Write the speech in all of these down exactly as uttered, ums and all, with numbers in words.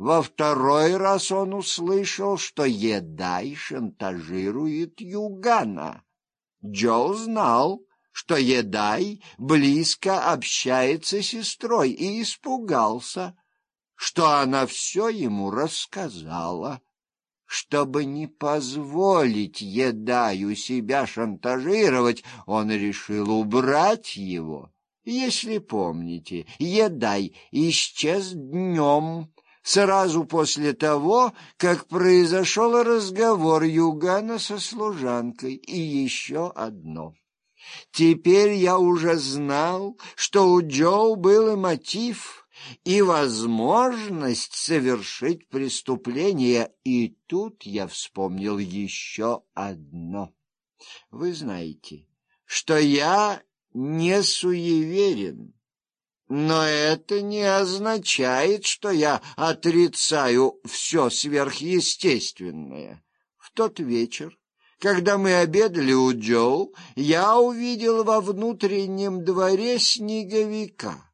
Во второй раз он услышал, что Едай шантажирует Югана. Джо знал, что Едай близко общается с сестрой, и испугался, что она все ему рассказала. Чтобы не позволить Едаю себя шантажировать, он решил убрать его. Если помните, Едай исчез днем, сразу после того, как произошел разговор Югана со служанкой, и еще одно. Теперь я уже знал, что у Джо был и мотив, и возможность совершить преступление, и тут я вспомнил еще одно. Вы знаете, что я не суеверен, но это не означает, что я отрицаю все сверхъестественное. В тот вечер, когда мы обедали у Джо, я увидел во внутреннем дворе снеговика.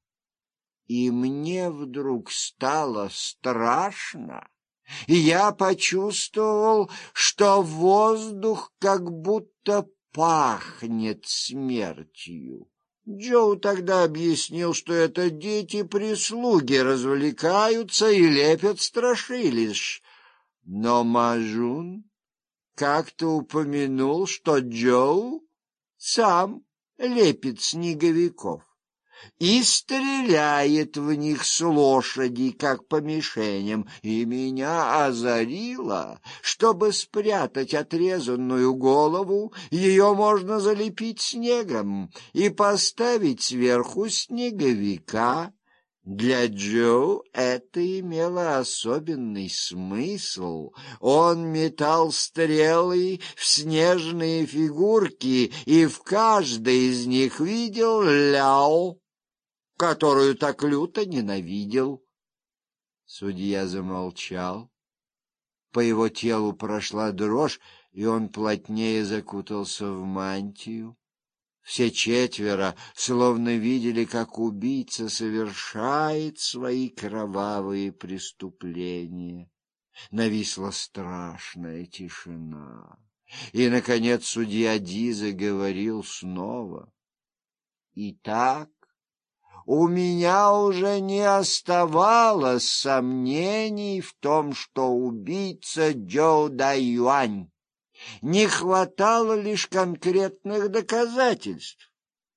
И мне вдруг стало страшно, и я почувствовал, что воздух как будто пахнет смертью. Джо тогда объяснил, что это дети-прислуги развлекаются и лепят страшилищ. Но Мажун как-то упомянул, что Джо сам лепит снеговиков и стреляет в них с лошади, как по мишеням, и меня озарило. Чтобы спрятать отрезанную голову, ее можно залепить снегом и поставить сверху снеговика. Для Джо это имело особенный смысл. Он метал стрелы в снежные фигурки, и в каждой из них видел Ляо, которую так люто ненавидел. Судья замолчал. По его телу прошла дрожь, и он плотнее закутался в мантию. Все четверо словно видели, как убийца совершает свои кровавые преступления. Нависла страшная тишина. И, наконец, судья Ди заговорил снова. «Итак, у меня уже не оставалось сомнений в том, что убийца Джоу Дайюань. Не хватало лишь конкретных доказательств.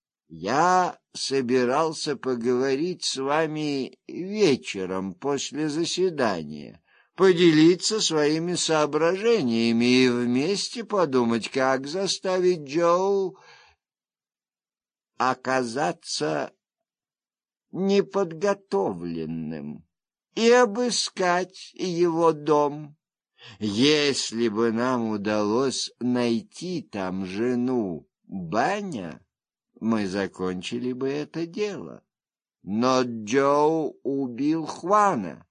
Я собирался поговорить с вами вечером после заседания, поделиться своими соображениями и вместе подумать, как заставить Джоу оказаться неподготовленным и обыскать его дом. Если бы нам удалось найти там жену Баня, мы закончили бы это дело. Но Джоу убил Хвана.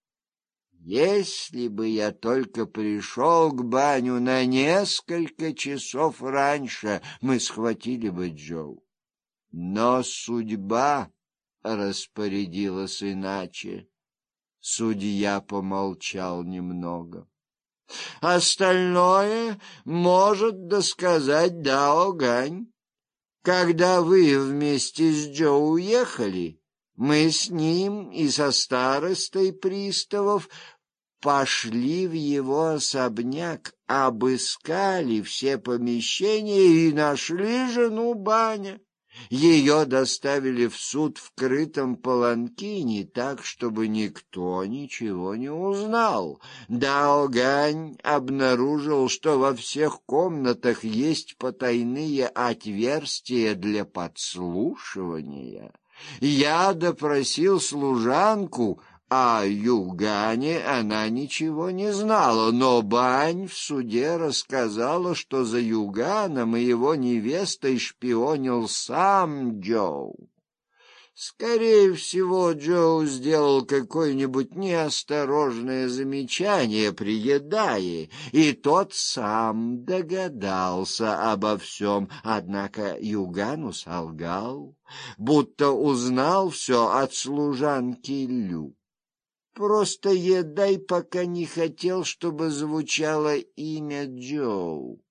Если бы я только пришел к Баню на несколько часов раньше, мы схватили бы Джоу. Но судьба распорядилась иначе. Судья помолчал немного. Остальное может досказать Дао Гань. Когда вы вместе с Джо уехали, мы с ним и со старостой приставов пошли в его особняк, обыскали все помещения и нашли жену Баня. Ее доставили в суд в крытом паланкине, так, чтобы никто ничего не узнал. Дао Гань обнаружил, что во всех комнатах есть потайные отверстия для подслушивания. Я допросил служанку, о Югане она ничего не знала, но Бань в суде рассказала, что за Юганом и его невестой шпионил сам Джоу. Скорее всего, Джоу сделал какое-нибудь неосторожное замечание при Едае, и тот сам догадался обо всем, однако Югану солгал, будто узнал все от служанки Лю. Просто Едай пока не хотел, чтобы звучало имя Джоу.